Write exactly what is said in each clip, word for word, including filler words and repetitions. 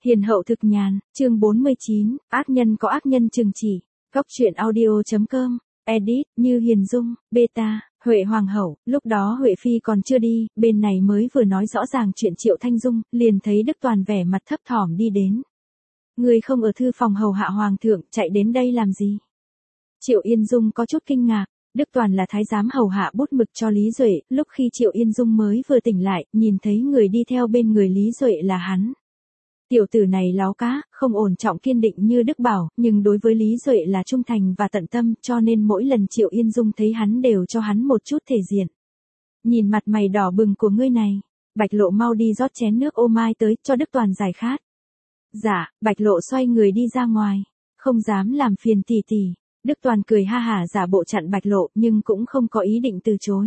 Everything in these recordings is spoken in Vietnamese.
Hiền hậu thực nhàn, chương bốn mươi chín, ác nhân có ác nhân trừng chỉ. Góc truyện audio.com, edit, Như Hiền Dung, beta, Huệ Hoàng hậu, lúc đó Huệ Phi còn chưa đi, bên này mới vừa nói rõ ràng chuyện Triệu Thanh Dung, liền thấy Đức Toàn vẻ mặt thấp thỏm đi đến. Người không ở thư phòng hầu hạ Hoàng thượng, chạy đến đây làm gì? Triệu Yên Dung có chút kinh ngạc. Đức Toàn là thái giám hầu hạ bút mực cho Lý Duệ, lúc khi Triệu Yên Dung mới vừa tỉnh lại, nhìn thấy người đi theo bên người Lý Duệ là hắn. Tiểu tử này láo cá, không ổn trọng kiên định như Đức Bảo, nhưng đối với Lý Duệ là trung thành và tận tâm, cho nên mỗi lần Triệu Yên Dung thấy hắn đều cho hắn một chút thể diện. Nhìn mặt mày đỏ bừng của ngươi này, Bạch Lộ mau đi rót chén nước ô mai tới, cho Đức Toàn giải khát. Dạ, Bạch Lộ xoay người đi ra ngoài, không dám làm phiền tỷ tỷ. Đức Toàn cười ha hả giả bộ chặn Bạch Lộ, nhưng cũng không có ý định từ chối.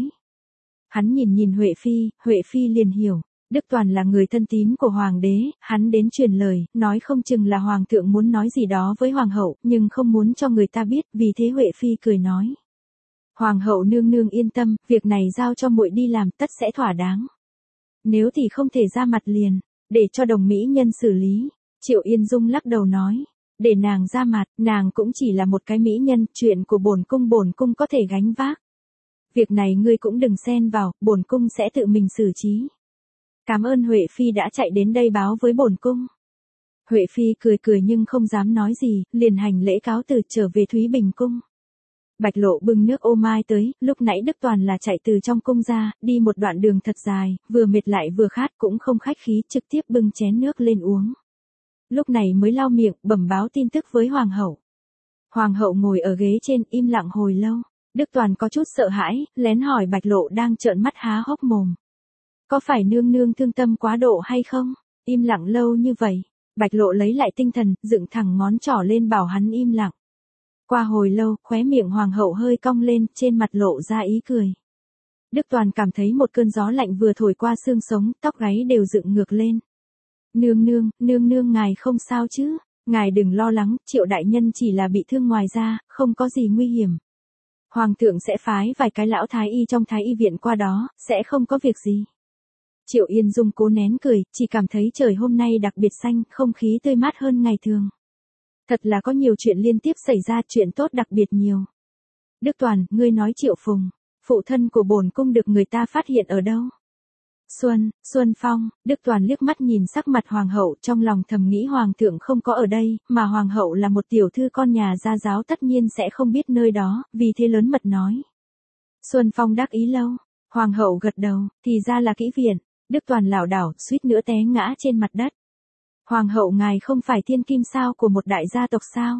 Hắn nhìn nhìn Huệ Phi, Huệ Phi liền hiểu. Đức Toàn là người thân tín của Hoàng đế, hắn đến truyền lời, nói không chừng là Hoàng thượng muốn nói gì đó với Hoàng hậu, nhưng không muốn cho người ta biết, vì thế Huệ Phi cười nói. Hoàng hậu nương nương yên tâm, việc này giao cho muội đi làm tất sẽ thỏa đáng. Nếu thì không thể ra mặt liền, để cho đồng mỹ nhân xử lý. Triệu Yên Dung lắc đầu nói, để nàng ra mặt, nàng cũng chỉ là một cái mỹ nhân, chuyện của bổn cung bổn cung có thể gánh vác. Việc này ngươi cũng đừng xen vào, bổn cung sẽ tự mình xử trí. Cảm ơn Huệ Phi đã chạy đến đây báo với bổn cung. Huệ Phi cười cười nhưng không dám nói gì, liền hành lễ cáo từ trở về Thúy Bình cung. Bạch Lộ bưng nước ô mai tới, lúc nãy Đức Toàn là chạy từ trong cung ra, đi một đoạn đường thật dài, vừa mệt lại vừa khát cũng không khách khí, trực tiếp bưng chén nước lên uống. Lúc này mới lau miệng, bẩm báo tin tức với Hoàng hậu. Hoàng hậu ngồi ở ghế trên im lặng hồi lâu, Đức Toàn có chút sợ hãi, lén hỏi Bạch Lộ đang trợn mắt há hốc mồm. Có phải nương nương thương tâm quá độ hay không? Im lặng lâu như vậy. Bạch Lộ lấy lại tinh thần, dựng thẳng ngón trỏ lên bảo hắn im lặng. Qua hồi lâu, khóe miệng Hoàng hậu hơi cong lên, trên mặt lộ ra ý cười. Đức Toàn cảm thấy một cơn gió lạnh vừa thổi qua xương sống, tóc gáy đều dựng ngược lên. Nương nương, nương nương ngài không sao chứ? Ngài đừng lo lắng, Triệu đại nhân chỉ là bị thương ngoài da, không có gì nguy hiểm. Hoàng thượng sẽ phái vài cái lão thái y trong thái y viện qua đó, sẽ không có việc gì. Triệu Yên Dung cố nén cười, chỉ cảm thấy trời hôm nay đặc biệt xanh, không khí tươi mát hơn ngày thường. Thật là có nhiều chuyện liên tiếp xảy ra, chuyện tốt đặc biệt nhiều. Đức Toàn, ngươi nói Triệu Phùng, phụ thân của bổn cung được người ta phát hiện ở đâu? Xuân, Xuân Phong, Đức Toàn liếc mắt nhìn sắc mặt Hoàng hậu, trong lòng thầm nghĩ Hoàng thượng không có ở đây, mà Hoàng hậu là một tiểu thư con nhà gia giáo tất nhiên sẽ không biết nơi đó, vì thế lớn mật nói. Xuân Phong đắc ý lâu, Hoàng hậu gật đầu, thì ra là kỹ viện. Đức Toàn lảo đảo, suýt nữa té ngã trên mặt đất. Hoàng hậu ngài không phải thiên kim sao của một đại gia tộc sao?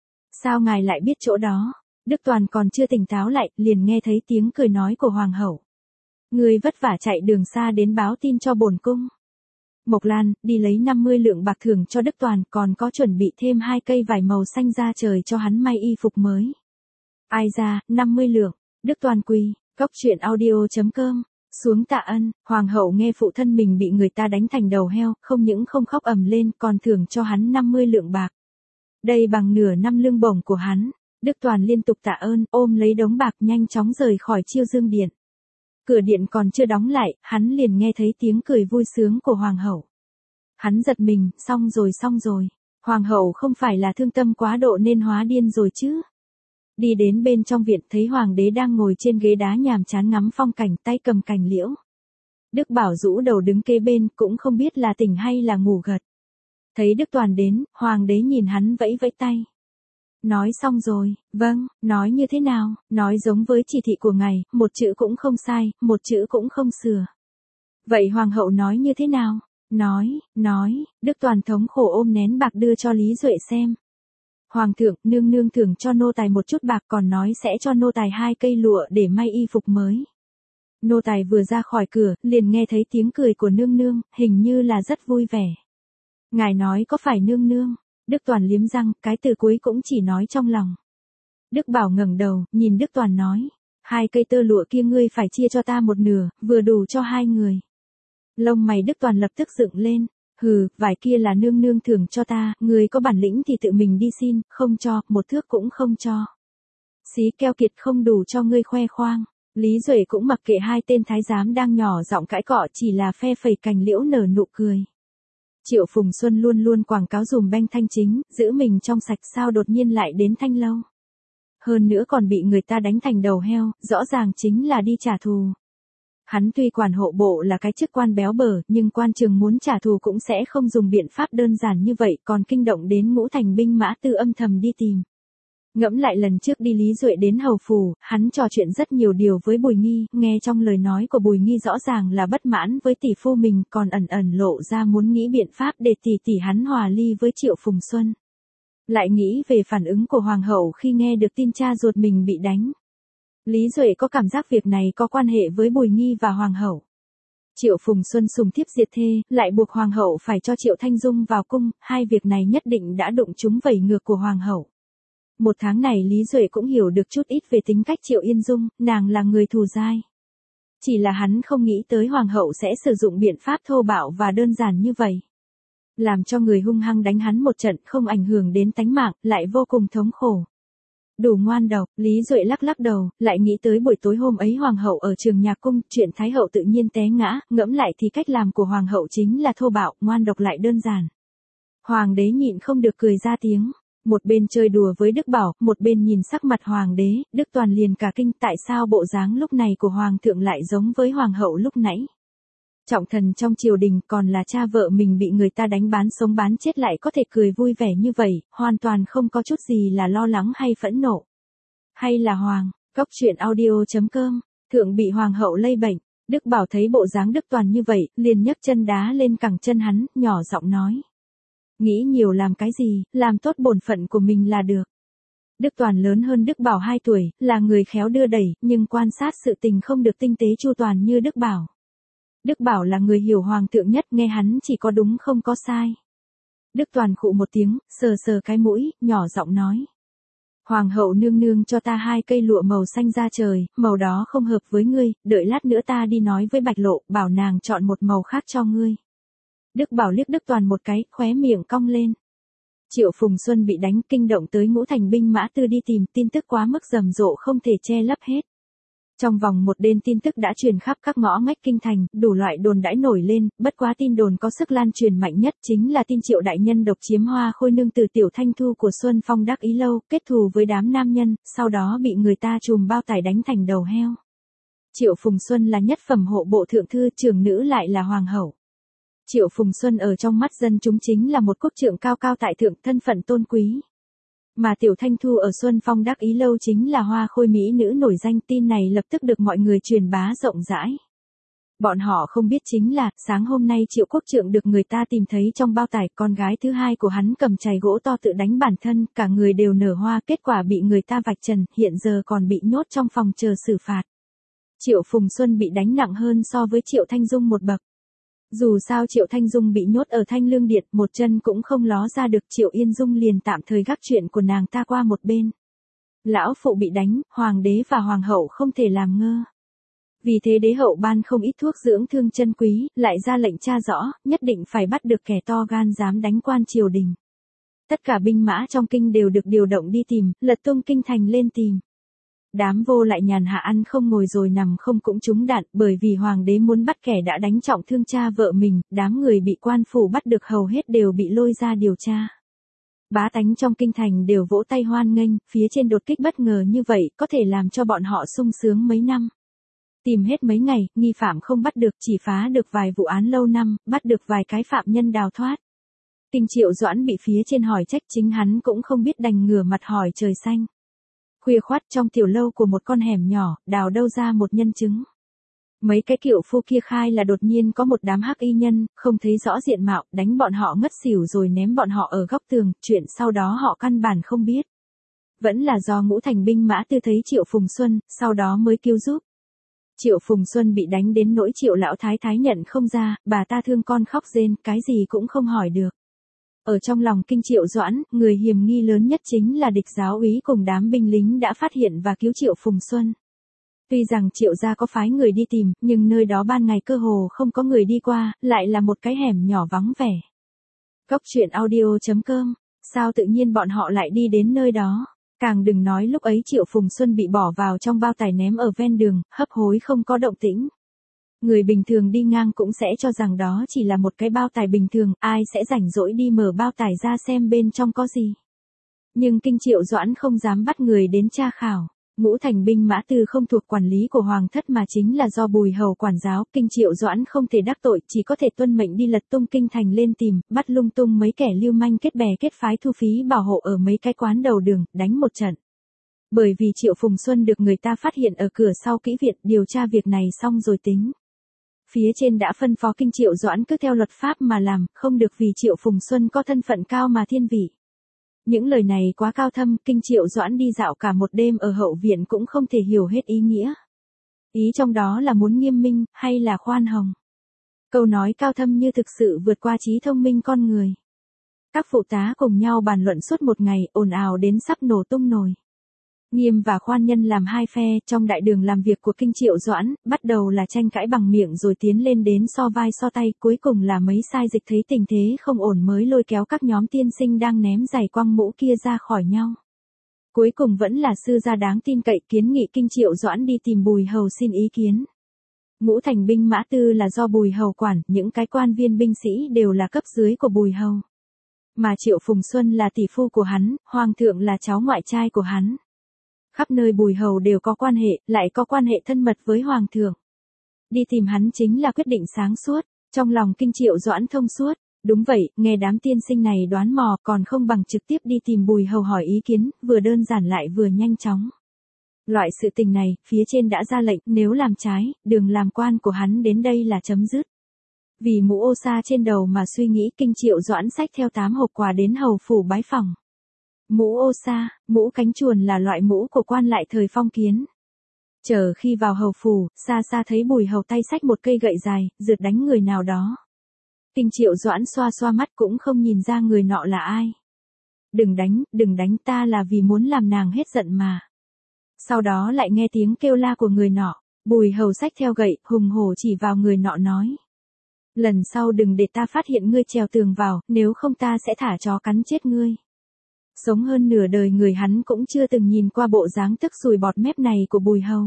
Sao ngài lại biết chỗ đó? Đức Toàn còn chưa tỉnh táo lại, liền nghe thấy tiếng cười nói của Hoàng hậu. Người vất vả chạy đường xa đến báo tin cho bổn cung. Mộc Lan, đi lấy năm mươi lượng bạc thưởng cho Đức Toàn, còn có chuẩn bị thêm hai cây vải màu xanh da trời cho hắn may y phục mới. Ai ra, năm mươi lượng, Đức Toàn quỳ, góc truyện audio.com. Xuống tạ ân, Hoàng hậu nghe phụ thân mình bị người ta đánh thành đầu heo, không những không khóc ầm lên, còn thưởng cho hắn năm mươi lượng bạc. Đây bằng nửa năm lương bổng của hắn. Đức Toàn liên tục tạ ơn, ôm lấy đống bạc nhanh chóng rời khỏi Chiêu Dương điện. Cửa điện còn chưa đóng lại, hắn liền nghe thấy tiếng cười vui sướng của Hoàng hậu. Hắn giật mình, xong rồi xong rồi. Hoàng hậu không phải là thương tâm quá độ nên hóa điên rồi chứ? Đi đến bên trong viện thấy Hoàng đế đang ngồi trên ghế đá nhàm chán ngắm phong cảnh, tay cầm cành liễu. Đức Bảo rũ đầu đứng kế bên, cũng không biết là tỉnh hay là ngủ gật. Thấy Đức Toàn đến, Hoàng đế nhìn hắn vẫy vẫy tay. Nói xong rồi, vâng, nói như thế nào, nói giống với chỉ thị của ngài, một chữ cũng không sai, một chữ cũng không sửa. Vậy Hoàng hậu nói như thế nào? Nói, nói, Đức Toàn thống khổ ôm nén bạc đưa cho Lý Duệ xem. Hoàng thượng, nương nương thưởng cho nô tài một chút bạc, còn nói sẽ cho nô tài hai cây lụa để may y phục mới. Nô tài vừa ra khỏi cửa, liền nghe thấy tiếng cười của nương nương, hình như là rất vui vẻ. Ngài nói có phải nương nương? Đức Toàn liếm răng, cái từ cuối cũng chỉ nói trong lòng. Đức Bảo ngẩng đầu, nhìn Đức Toàn nói, hai cây tơ lụa kia ngươi phải chia cho ta một nửa, vừa đủ cho hai người. Lông mày Đức Toàn lập tức dựng lên. Hừ, vải kia là nương nương thưởng cho ta, người có bản lĩnh thì tự mình đi xin, không cho, một thước cũng không cho. Xí keo kiệt không đủ cho ngươi khoe khoang. Lý Duệ cũng mặc kệ hai tên thái giám đang nhỏ giọng cãi cọ, chỉ là phe phẩy cành liễu nở nụ cười. Triệu Phùng Xuân luôn luôn quảng cáo dùm beng Thanh Chính, giữ mình trong sạch sao đột nhiên lại đến Thanh Lâu. Hơn nữa còn bị người ta đánh thành đầu heo, rõ ràng chính là đi trả thù. Hắn tuy quản hộ bộ là cái chức quan béo bở, nhưng quan trường muốn trả thù cũng sẽ không dùng biện pháp đơn giản như vậy, còn kinh động đến ngũ thành binh mã tư âm thầm đi tìm. Ngẫm lại lần trước đi Lý Duệ đến Hầu Phủ, hắn trò chuyện rất nhiều điều với Bùi Nghi, nghe trong lời nói của Bùi Nghi rõ ràng là bất mãn với tỷ phu mình, còn ẩn ẩn lộ ra muốn nghĩ biện pháp để tỷ tỷ hắn hòa ly với Triệu Phùng Xuân. Lại nghĩ về phản ứng của Hoàng hậu khi nghe được tin cha ruột mình bị đánh. Lý Duệ có cảm giác việc này có quan hệ với Bùi Nghi và Hoàng hậu. Triệu Phùng Xuân sùng thiếp diệt thê, lại buộc Hoàng hậu phải cho Triệu Thanh Dung vào cung, hai việc này nhất định đã đụng trúng vẩy ngược của Hoàng hậu. Một tháng này Lý Duệ cũng hiểu được chút ít về tính cách Triệu Yên Dung, nàng là người thù dai. Chỉ là hắn không nghĩ tới Hoàng hậu sẽ sử dụng biện pháp thô bạo và đơn giản như vậy. Làm cho người hung hăng đánh hắn một trận không ảnh hưởng đến tánh mạng, lại vô cùng thống khổ. Đủ ngoan độc, Lý Duệ lắc lắc đầu, lại nghĩ tới buổi tối hôm ấy Hoàng hậu ở trường nhạc cung, chuyện Thái hậu tự nhiên té ngã, ngẫm lại thì cách làm của Hoàng hậu chính là thô bạo, ngoan độc lại đơn giản. Hoàng đế nhịn không được cười ra tiếng. Một bên chơi đùa với Đức Bảo, một bên nhìn sắc mặt Hoàng đế, Đức Toàn liền cả kinh tại sao bộ dáng lúc này của Hoàng thượng lại giống với Hoàng hậu lúc nãy. Trọng thần trong triều đình còn là cha vợ mình bị người ta đánh bán sống bán chết lại có thể cười vui vẻ như vậy, hoàn toàn không có chút gì là lo lắng hay phẫn nộ. Hay là Hoàng, Cốc truyện audio chấm com, thượng bị Hoàng hậu lây bệnh, Đức Bảo thấy bộ dáng Đức Toàn như vậy, liền nhấc chân đá lên cẳng chân hắn, nhỏ giọng nói. Nghĩ nhiều làm cái gì, làm tốt bổn phận của mình là được. Đức Toàn lớn hơn Đức Bảo hai tuổi, là người khéo đưa đẩy, nhưng quan sát sự tình không được tinh tế chu toàn như Đức Bảo. Đức Bảo là người hiểu Hoàng thượng nhất, nghe hắn chỉ có đúng không có sai. Đức Toàn khụ một tiếng, sờ sờ cái mũi, nhỏ giọng nói. Hoàng hậu nương nương cho ta hai cây lụa màu xanh da trời, màu đó không hợp với ngươi, đợi lát nữa ta đi nói với Bạch Lộ, bảo nàng chọn một màu khác cho ngươi. Đức Bảo liếc Đức Toàn một cái, khóe miệng cong lên. Triệu Phùng Xuân bị đánh kinh động tới ngũ thành binh mã tư đi tìm, tin tức quá mức rầm rộ không thể che lấp hết. Trong vòng một đêm tin tức đã truyền khắp các ngõ ngách kinh thành, đủ loại đồn đãi nổi lên, bất quá tin đồn có sức lan truyền mạnh nhất chính là tin Triệu đại nhân độc chiếm Hoa Khôi nương từ Tiểu Thanh Thu của Xuân Phong Đắc Ý Lâu, kết thù với đám nam nhân, sau đó bị người ta trùm bao tải đánh thành đầu heo. Triệu Phùng Xuân là nhất phẩm hộ bộ thượng thư, trưởng nữ lại là hoàng hậu. Triệu Phùng Xuân ở trong mắt dân chúng chính là một quốc trượng cao cao tại thượng, thân phận tôn quý. Mà Tiểu Thanh Thu ở Xuân Phong Đắc Ý Lâu chính là hoa khôi mỹ nữ nổi danh, tin này lập tức được mọi người truyền bá rộng rãi. Bọn họ không biết chính là, sáng hôm nay Triệu Quốc Trượng được người ta tìm thấy trong bao tải, con gái thứ hai của hắn cầm chày gỗ to tự đánh bản thân, cả người đều nở hoa, kết quả bị người ta vạch trần, hiện giờ còn bị nhốt trong phòng chờ xử phạt. Triệu Phùng Xuân bị đánh nặng hơn so với Triệu Thanh Dung một bậc. Dù sao Triệu Thanh Dung bị nhốt ở Thanh Lương Điện, một chân cũng không ló ra được, Triệu Yên Dung liền tạm thời gác chuyện của nàng ta qua một bên. Lão phụ bị đánh, hoàng đế và hoàng hậu không thể làm ngơ. Vì thế đế hậu ban không ít thuốc dưỡng thương chân quý, lại ra lệnh tra rõ, nhất định phải bắt được kẻ to gan dám đánh quan triều đình. Tất cả binh mã trong kinh đều được điều động đi tìm, lật tung kinh thành lên tìm. Đám vô lại nhàn hạ ăn không ngồi rồi nằm không cũng trúng đạn, bởi vì hoàng đế muốn bắt kẻ đã đánh trọng thương cha vợ mình, đám người bị quan phủ bắt được hầu hết đều bị lôi ra điều tra. Bá tánh trong kinh thành đều vỗ tay hoan nghênh, phía trên đột kích bất ngờ như vậy, có thể làm cho bọn họ sung sướng mấy năm. Tìm hết mấy ngày, nghi phạm không bắt được, chỉ phá được vài vụ án lâu năm, bắt được vài cái phạm nhân đào thoát. Kinh Triệu Doãn bị phía trên hỏi trách, chính hắn cũng không biết đành ngửa mặt hỏi trời xanh. Khuya khoắt trong tiểu lâu của một con hẻm nhỏ, đào đâu ra một nhân chứng. Mấy cái kiệu phu kia khai là đột nhiên có một đám hắc y nhân, không thấy rõ diện mạo, đánh bọn họ ngất xỉu rồi ném bọn họ ở góc tường, chuyện sau đó họ căn bản không biết. Vẫn là do ngũ thành binh mã tư thấy Triệu Phùng Xuân, sau đó mới cứu giúp. Triệu Phùng Xuân bị đánh đến nỗi Triệu lão thái thái nhận không ra, bà ta thương con khóc rên, cái gì cũng không hỏi được. Ở trong lòng kinh Triệu Doãn, người hiềm nghi lớn nhất chính là địch giáo úy cùng đám binh lính đã phát hiện và cứu Triệu Phùng Xuân. Tuy rằng Triệu gia có phái người đi tìm, nhưng nơi đó ban ngày cơ hồ không có người đi qua, lại là một cái hẻm nhỏ vắng vẻ. Cốc truyện audio chấm com, sao tự nhiên bọn họ lại đi đến nơi đó? Càng đừng nói lúc ấy Triệu Phùng Xuân bị bỏ vào trong bao tải ném ở ven đường, hấp hối không có động tĩnh. Người bình thường đi ngang cũng sẽ cho rằng đó chỉ là một cái bao tải bình thường, ai sẽ rảnh rỗi đi mở bao tải ra xem bên trong có gì. Nhưng Kinh Triệu Doãn không dám bắt người đến tra khảo. Ngũ Thành binh mã tư không thuộc quản lý của Hoàng thất mà chính là do Bùi Hầu quản giáo, Kinh Triệu Doãn không thể đắc tội, chỉ có thể tuân mệnh đi lật tung kinh thành lên tìm, bắt lung tung mấy kẻ lưu manh kết bè kết phái thu phí bảo hộ ở mấy cái quán đầu đường, đánh một trận. Bởi vì Triệu Phùng Xuân được người ta phát hiện ở cửa sau kỹ viện, điều tra việc này xong rồi tính. Phía trên đã phân phó Kinh Triệu Doãn cứ theo luật pháp mà làm, không được vì Triệu Phùng Xuân có thân phận cao mà thiên vị. Những lời này quá cao thâm, Kinh Triệu Doãn đi dạo cả một đêm ở hậu viện cũng không thể hiểu hết ý nghĩa. Ý trong đó là muốn nghiêm minh, hay là khoan hồng? Câu nói cao thâm như thực sự vượt qua trí thông minh con người. Các phụ tá cùng nhau bàn luận suốt một ngày, ồn ào đến sắp nổ tung nồi. Nghiêm và khoan nhân làm hai phe, trong đại đường làm việc của Kinh Triệu Doãn, bắt đầu là tranh cãi bằng miệng rồi tiến lên đến so vai so tay, cuối cùng là mấy sai dịch thấy tình thế không ổn mới lôi kéo các nhóm tiên sinh đang ném giày quăng mũ kia ra khỏi nhau. Cuối cùng vẫn là sư gia đáng tin cậy kiến nghị Kinh Triệu Doãn đi tìm Bùi Hầu xin ý kiến. Ngũ Thành binh mã tư là do Bùi Hầu quản, những cái quan viên binh sĩ đều là cấp dưới của Bùi Hầu. Mà Triệu Phùng Xuân là tỷ phu của hắn, Hoàng thượng là cháu ngoại trai của hắn. Khắp nơi Bùi Hầu đều có quan hệ, lại có quan hệ thân mật với Hoàng thượng. Đi tìm hắn chính là quyết định sáng suốt, trong lòng Kinh Triệu Doãn thông suốt. Đúng vậy, nghe đám tiên sinh này đoán mò còn không bằng trực tiếp đi tìm Bùi Hầu hỏi ý kiến, vừa đơn giản lại vừa nhanh chóng. Loại sự tình này, phía trên đã ra lệnh, nếu làm trái, đường làm quan của hắn đến đây là chấm dứt. Vì mũ ô sa trên đầu mà suy nghĩ, Kinh Triệu Doãn xách theo tám hộp quà đến hầu phủ bái phỏng. Mũ ô sa, mũ cánh chuồn là loại mũ của quan lại thời phong kiến. Chờ khi vào hầu phủ, xa xa thấy Bùi Hầu tay xách một cây gậy dài, rượt đánh người nào đó. Kinh Triệu Doãn xoa xoa mắt cũng không nhìn ra người nọ là ai. Đừng đánh, đừng đánh, ta là vì muốn làm nàng hết giận mà. Sau đó lại nghe tiếng kêu la của người nọ, Bùi Hầu xách theo gậy, hùng hổ chỉ vào người nọ nói. Lần sau đừng để ta phát hiện ngươi trèo tường vào, nếu không ta sẽ thả chó cắn chết ngươi. Sống hơn nửa đời người hắn cũng chưa từng nhìn qua bộ dáng tức sùi bọt mép này của Bùi Hầu.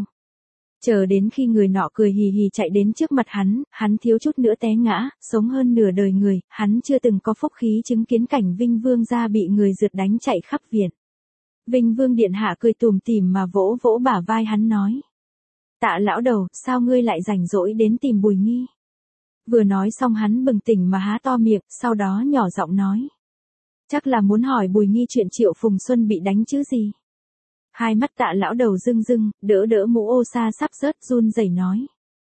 Chờ đến khi người nọ cười hì hì chạy đến trước mặt hắn, hắn thiếu chút nữa té ngã, sống hơn nửa đời người, hắn chưa từng có phúc khí chứng kiến cảnh Vinh Vương gia bị người rượt đánh chạy khắp viện. Vinh Vương điện hạ cười tủm tỉm mà vỗ vỗ bả vai hắn nói. Tạ lão đầu, sao ngươi lại rảnh rỗi đến tìm Bùi Nghi? Vừa nói xong hắn bừng tỉnh mà há to miệng, sau đó nhỏ giọng nói. Chắc là muốn hỏi Bùi Nghi chuyện Triệu Phùng Xuân bị đánh chứ gì? Hai mắt Tạ lão đầu rưng rưng, đỡ đỡ mũ ô sa sắp rớt run rẩy nói.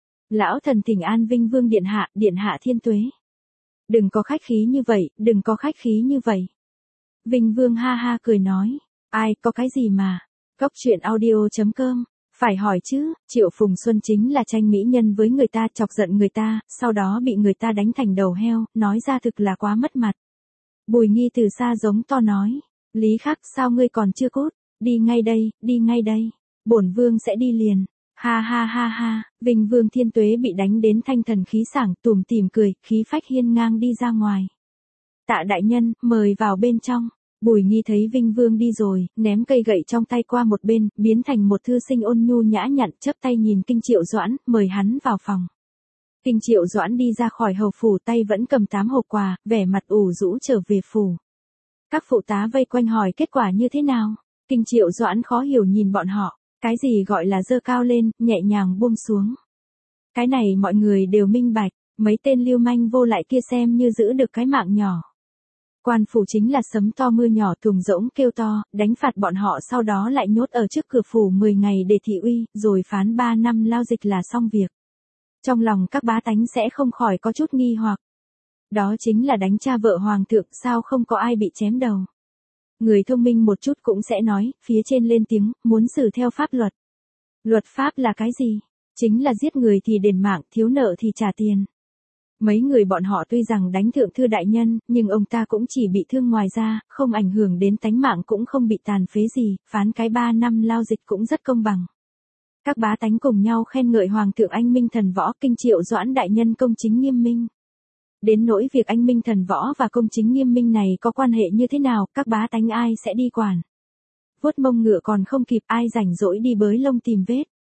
Lão thần thỉnh an Vinh Vương điện hạ, điện hạ thiên tuế. Đừng có khách khí như vậy, đừng có khách khí như vậy. Vinh Vương ha ha cười nói. Ai, có cái gì mà. Cốc truyện audio chấm com. Phải hỏi chứ, Triệu Phùng Xuân chính là tranh mỹ nhân với người ta, chọc giận người ta, sau đó bị người ta đánh thành đầu heo, nói ra thực là quá mất mặt. Bùi Nghi từ xa giống to nói. Lý Khắc, sao ngươi còn chưa cút? Đi ngay đây, đi ngay đây. Bổn vương sẽ đi liền. Ha ha ha ha, Vinh Vương thiên tuế bị đánh đến thanh thần khí sảng, tủm tỉm cười, khí phách hiên ngang đi ra ngoài. Tạ đại nhân, mời vào bên trong. Bùi Nghi thấy Vinh Vương đi rồi, ném cây gậy trong tay qua một bên, biến thành một thư sinh ôn nhu nhã nhặn, chớp tay nhìn Kinh Triệu Doãn, mời hắn vào phòng. Kinh Triệu Doãn đi ra khỏi hầu phủ, tay vẫn cầm tám hộp quà, vẻ mặt ủ rũ trở về phủ. Các phụ tá vây quanh hỏi kết quả như thế nào. Kinh Triệu Doãn khó hiểu nhìn bọn họ, cái gì gọi là giơ cao lên, nhẹ nhàng buông xuống. Cái này mọi người đều minh bạch, mấy tên lưu manh vô lại kia xem như giữ được cái mạng nhỏ. Quan phủ chính là sấm to mưa nhỏ thùng rỗng kêu to, đánh phạt bọn họ sau đó lại nhốt ở trước cửa phủ mười ngày để thị uy, rồi phán ba năm lao dịch là xong việc. Trong lòng các bá tánh sẽ không khỏi có chút nghi hoặc. Đó chính là đánh cha vợ hoàng thượng, sao không có ai bị chém đầu. Người thông minh một chút cũng sẽ nói, phía trên lên tiếng, muốn xử theo pháp luật. Luật pháp là cái gì? Chính là giết người thì đền mạng, thiếu nợ thì trả tiền. Mấy người bọn họ tuy rằng đánh thượng thư đại nhân, nhưng ông ta cũng chỉ bị thương ngoài ra, không ảnh hưởng đến tánh mạng cũng không bị tàn phế gì, phán cái ba năm lao dịch cũng rất công bằng. Các bá tánh cùng nhau khen ngợi Hoàng thượng anh minh thần võ, Kinh Triệu Doãn đại nhân công chính nghiêm minh. Đến nỗi việc anh minh thần võ và công chính nghiêm minh này có quan hệ như thế nào, các bá tánh ai sẽ đi quản. Vuốt mông ngựa còn không kịp, ai rảnh rỗi đi bới lông tìm vết.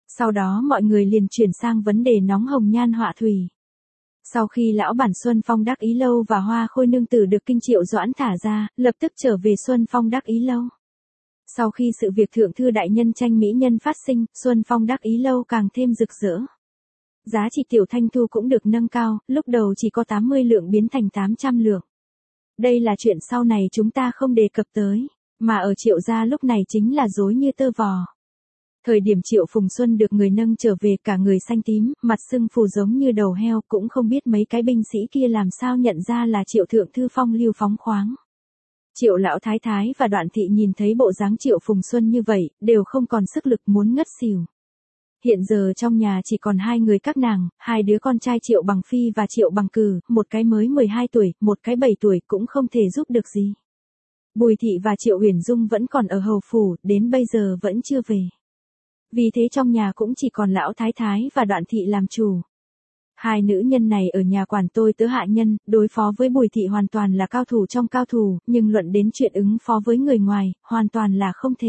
Sau đó mọi người liền chuyển sang vấn đề nóng hồng nhan họa thủy. Sau khi lão bản Xuân Phong Đắc Ý Lâu và Hoa Khôi Nương Tử được kinh Triệu Doãn thả ra, lập tức trở về Xuân Phong Đắc Ý Lâu. Sau khi sự việc thượng thư đại nhân tranh mỹ nhân phát sinh, Xuân Phong Đắc Ý Lâu càng thêm rực rỡ. Giá trị tiểu thanh thu cũng được nâng cao, lúc đầu chỉ có tám mươi lượng biến thành tám trăm lượng. Đây là chuyện sau này chúng ta không đề cập tới, mà ở Triệu gia lúc này chính là rối như tơ vò. Thời điểm Triệu Phùng Xuân được người nâng trở về cả người xanh tím, mặt sưng phù giống như đầu heo, cũng không biết mấy cái binh sĩ kia làm sao nhận ra là Triệu thượng thư phong lưu phóng khoáng. Triệu lão thái thái và Đoạn thị nhìn thấy bộ dáng Triệu Phùng Xuân như vậy, đều không còn sức lực muốn ngất xỉu. Hiện giờ trong nhà chỉ còn hai người các nàng, hai đứa con trai Triệu Bằng Phi và Triệu Bằng Cử, một cái mới mười hai tuổi, một cái bảy tuổi cũng không thể giúp được gì. Bùi thị và Triệu Huyền Dung vẫn còn ở hầu phủ, đến bây giờ vẫn chưa về. Vì thế trong nhà cũng chỉ còn lão thái thái và Đoạn thị làm chủ. Hai nữ nhân này ở nhà quản tôi tớ hạ nhân, đối phó với Bùi thị hoàn toàn là cao thủ trong cao thủ, nhưng luận đến chuyện ứng phó với người ngoài, hoàn toàn là không thể.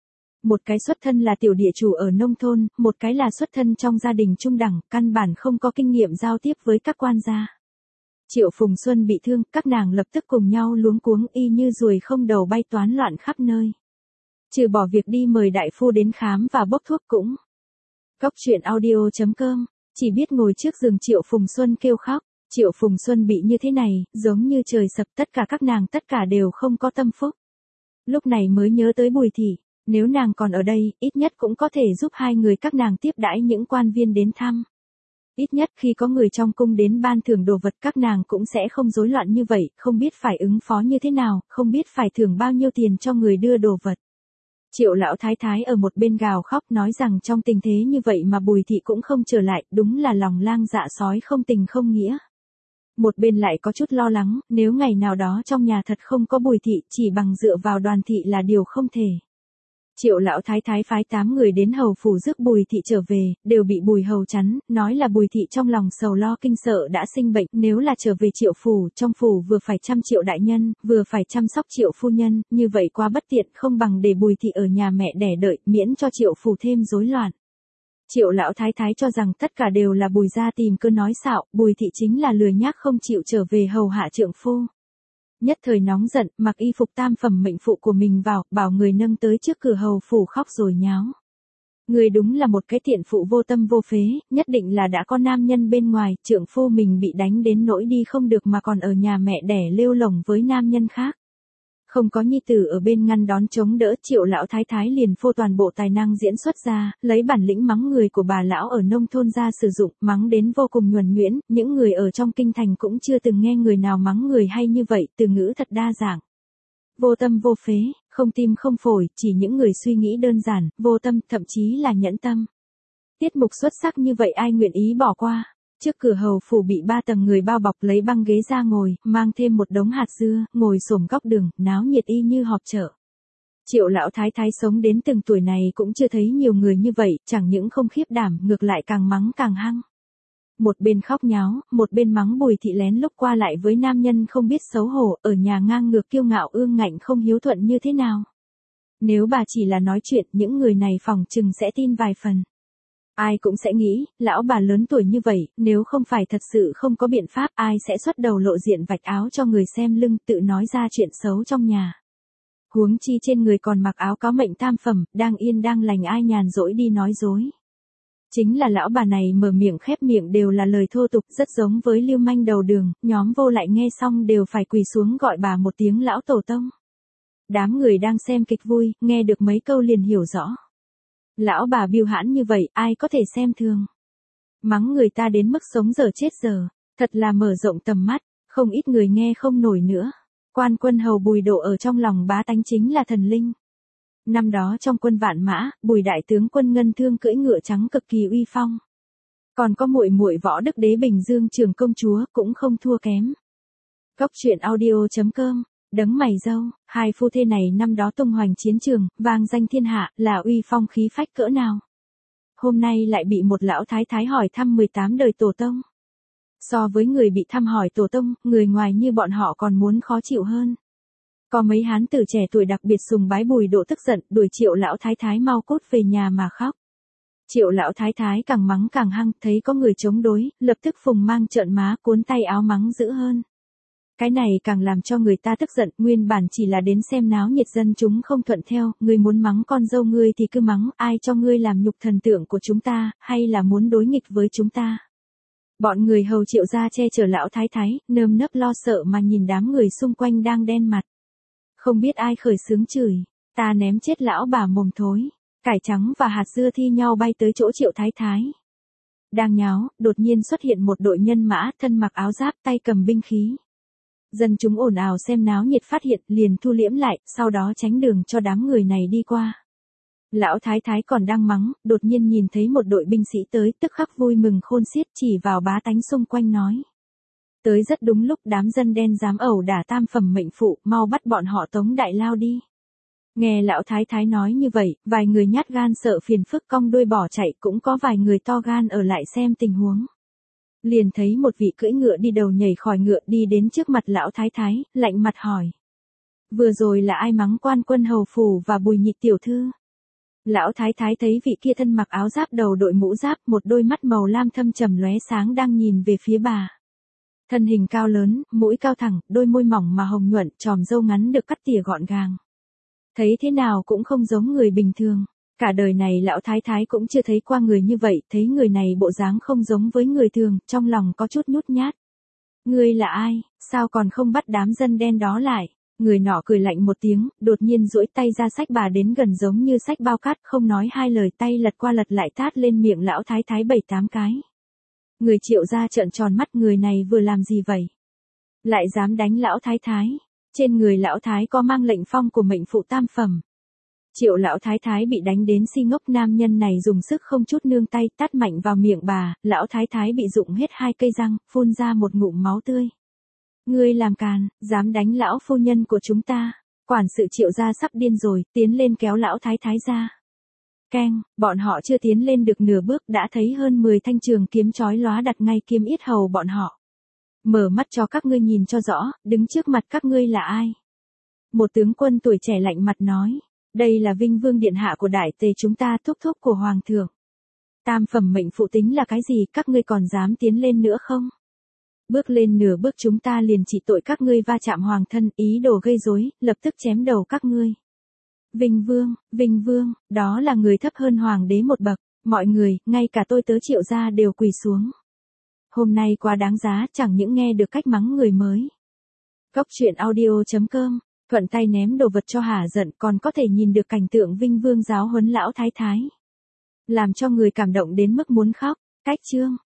Một cái xuất thân là tiểu địa chủ ở nông thôn, một cái là xuất thân trong gia đình trung đẳng, căn bản không có kinh nghiệm giao tiếp với các quan gia. Triệu Phùng Xuân bị thương, các nàng lập tức cùng nhau luống cuống y như ruồi không đầu bay toán loạn khắp nơi. Trừ bỏ việc đi mời đại phu đến khám và bốc thuốc cũng. Cóc truyện audio chấm com, chỉ biết ngồi trước giường Triệu Phùng Xuân kêu khóc. Triệu Phùng Xuân bị như thế này, giống như trời sập, tất cả các nàng tất cả đều không có tâm phúc. Lúc này mới nhớ tới Bùi thị, nếu nàng còn ở đây, ít nhất cũng có thể giúp hai người các nàng tiếp đãi những quan viên đến thăm. Ít nhất khi có người trong cung đến ban thưởng đồ vật các nàng cũng sẽ không rối loạn như vậy, không biết phải ứng phó như thế nào, không biết phải thưởng bao nhiêu tiền cho người đưa đồ vật. Triệu lão thái thái ở một bên gào khóc nói rằng trong tình thế như vậy mà Bùi thị cũng không trở lại, đúng là lòng lang dạ sói không tình không nghĩa. Một bên lại có chút lo lắng, nếu ngày nào đó trong nhà thật không có Bùi thị, chỉ bằng dựa vào Đoàn thị là điều không thể. Triệu lão thái thái phái tám người đến hầu phủ rước Bùi thị trở về, đều bị Bùi hầu chắn, nói là Bùi thị trong lòng sầu lo kinh sợ đã sinh bệnh, nếu là trở về Triệu phủ, trong phủ vừa phải chăm Triệu đại nhân, vừa phải chăm sóc Triệu phu nhân, như vậy quá bất tiện, không bằng để Bùi thị ở nhà mẹ đẻ đợi, miễn cho Triệu phủ thêm rối loạn. Triệu lão thái thái cho rằng tất cả đều là Bùi gia tìm cơ nói xạo, Bùi thị chính là lười nhác không chịu trở về hầu hạ trượng phu. Nhất thời nóng giận, mặc y phục tam phẩm mệnh phụ của mình vào, bảo người nâng tới trước cửa hầu phủ khóc rồi nháo. Người đúng là một cái tiện phụ vô tâm vô phế, nhất định là đã có nam nhân bên ngoài, trượng phu mình bị đánh đến nỗi đi không được mà còn ở nhà mẹ đẻ lêu lổng với nam nhân khác. Không có nhi tử ở bên ngăn đón chống đỡ, Triệu lão thái thái liền phô toàn bộ tài năng diễn xuất ra, lấy bản lĩnh mắng người của bà lão ở nông thôn ra sử dụng, mắng đến vô cùng nhuần nhuyễn, những người ở trong kinh thành cũng chưa từng nghe người nào mắng người hay như vậy, từ ngữ thật đa dạng. Vô tâm vô phế, không tim không phổi, chỉ những người suy nghĩ đơn giản, vô tâm, thậm chí là nhẫn tâm. Tiết mục xuất sắc như vậy ai nguyện ý bỏ qua. Trước cửa hầu phủ bị ba tầng người bao bọc lấy băng ghế ra ngồi, mang thêm một đống hạt dưa, ngồi xổm góc đường, náo nhiệt y như họp chợ. Triệu lão thái thái sống đến từng tuổi này cũng chưa thấy nhiều người như vậy, chẳng những không khiếp đảm, ngược lại càng mắng càng hăng. Một bên khóc nháo, một bên mắng Bùi thị lén lúc qua lại với nam nhân không biết xấu hổ, ở nhà ngang ngược kiêu ngạo ương ngạnh không hiếu thuận như thế nào. Nếu bà chỉ là nói chuyện, những người này phỏng chừng sẽ tin vài phần. Ai cũng sẽ nghĩ, lão bà lớn tuổi như vậy, nếu không phải thật sự không có biện pháp, ai sẽ xuất đầu lộ diện vạch áo cho người xem lưng, tự nói ra chuyện xấu trong nhà. Huống chi trên người còn mặc áo cáo mệnh tam phẩm, đang yên đang lành ai nhàn rỗi đi nói dối. Chính là lão bà này mở miệng khép miệng đều là lời thô tục, rất giống với lưu manh đầu đường, nhóm vô lại nghe xong đều phải quỳ xuống gọi bà một tiếng lão tổ tông. Đám người đang xem kịch vui, nghe được mấy câu liền hiểu rõ. Lão bà biêu hãn như vậy, ai có thể xem thường. Mắng người ta đến mức sống dở chết giờ, thật là mở rộng tầm mắt, không ít người nghe không nổi nữa. Quan quân hầu Bùi Độ ở trong lòng bá tánh chính là thần linh. Năm đó trong quân Vạn Mã, Bùi đại tướng quân Ngân Thương cưỡi ngựa trắng cực kỳ uy phong. Còn có muội muội Võ Đức Đế Bình Dương Trường công chúa cũng không thua kém. Cóc truyện audio chấm com. Đấng mày râu, hai phu thê này năm đó tung hoành chiến trường, vang danh thiên hạ, là uy phong khí phách cỡ nào. Hôm nay lại bị một lão thái thái hỏi thăm mười tám đời tổ tông. So với người bị thăm hỏi tổ tông, người ngoài như bọn họ còn muốn khó chịu hơn. Có mấy hán tử trẻ tuổi đặc biệt sùng bái Bùi Độ tức giận, đuổi Triệu lão thái thái mau cút về nhà mà khóc. Triệu lão thái thái càng mắng càng hăng, thấy có người chống đối, lập tức phùng mang trợn má cuốn tay áo mắng dữ hơn. Cái này càng làm cho người ta tức giận, nguyên bản chỉ là đến xem náo nhiệt dân chúng không thuận theo, ngươi muốn mắng con dâu ngươi thì cứ mắng, ai cho ngươi làm nhục thần tượng của chúng ta, hay là muốn đối nghịch với chúng ta. Bọn người hầu Triệu gia che chở lão thái thái, nơm nớp lo sợ mà nhìn đám người xung quanh đang đen mặt. Không biết ai khởi xướng chửi, ta ném chết lão bà mồm thối. Cải trắng và hạt dưa thi nhau bay tới chỗ Triệu thái thái. Đang nháo, đột nhiên xuất hiện một đội nhân mã, thân mặc áo giáp, tay cầm binh khí. Dân chúng ồn ào xem náo nhiệt phát hiện, liền thu liễm lại, sau đó tránh đường cho đám người này đi qua. Lão thái thái còn đang mắng, đột nhiên nhìn thấy một đội binh sĩ tới, tức khắc vui mừng khôn xiết, chỉ vào bá tánh xung quanh nói. Tới rất đúng lúc, đám dân đen dám ẩu đả tam phẩm mệnh phụ, mau bắt bọn họ tống đại lao đi. Nghe lão thái thái nói như vậy, vài người nhát gan sợ phiền phức cong đuôi bỏ chạy, cũng có vài người to gan ở lại xem tình huống. Liền thấy một vị cưỡi ngựa đi đầu nhảy khỏi ngựa đi đến trước mặt lão thái thái, lạnh mặt hỏi. Vừa rồi là ai mắng quan quân hầu phủ và Bùi Nhị tiểu thư? Lão thái thái thấy vị kia thân mặc áo giáp đầu đội mũ giáp, một đôi mắt màu lam thâm trầm lóe sáng đang nhìn về phía bà. Thân hình cao lớn, mũi cao thẳng, đôi môi mỏng mà hồng nhuận, tròm râu ngắn được cắt tỉa gọn gàng. Thấy thế nào cũng không giống người bình thường. Cả đời này lão thái thái cũng chưa thấy qua người như vậy, thấy người này bộ dáng không giống với người thường, trong lòng có chút nhút nhát. Ngươi là ai, sao còn không bắt đám dân đen đó lại? Người nọ cười lạnh một tiếng, đột nhiên duỗi tay ra xách bà đến gần giống như xách bao cát, không nói hai lời, tay lật qua lật lại tát lên miệng lão thái thái bảy tám cái. Người Triệu gia trợn tròn mắt, người này vừa làm gì vậy? Lại dám đánh lão thái thái. Trên người lão thái có mang lệnh phong của mệnh phụ tam phẩm. Triệu lão thái thái bị đánh đến si ngốc, nam nhân này dùng sức không chút nương tay tát mạnh vào miệng bà, lão thái thái bị rụng hết hai cây răng, phun ra một ngụm máu tươi. Ngươi làm càn, dám đánh lão phu nhân của chúng ta. Quản sự Triệu gia sắp điên rồi, tiến lên kéo lão thái thái ra. Keng, bọn họ chưa tiến lên được nửa bước đã thấy hơn mười thanh trường kiếm chói lóa đặt ngay kiếm yết hầu bọn họ. Mở mắt cho các ngươi nhìn cho rõ, đứng trước mặt các ngươi là ai? Một tướng quân tuổi trẻ lạnh mặt nói, đây là Vinh Vương điện hạ của đại tề chúng ta, thúc thúc của hoàng thượng. Tam phẩm mệnh phụ tính là cái gì, các ngươi còn dám tiến lên nữa không? Bước lên nửa bước chúng ta liền chỉ tội các ngươi va chạm hoàng thân, ý đồ gây rối, lập tức chém đầu các ngươi. Vinh Vương, Vinh Vương, đó là người thấp hơn hoàng đế một bậc, mọi người, ngay cả tôi tớ Triệu gia đều quỳ xuống. Hôm nay quá đáng giá, chẳng những nghe được cách mắng người mới. Góc truyện audio chấm com, thuận tay ném đồ vật cho hả giận, còn có thể nhìn được cảnh tượng Vinh Vương giáo huấn lão thái thái. Làm cho người cảm động đến mức muốn khóc. Cách chương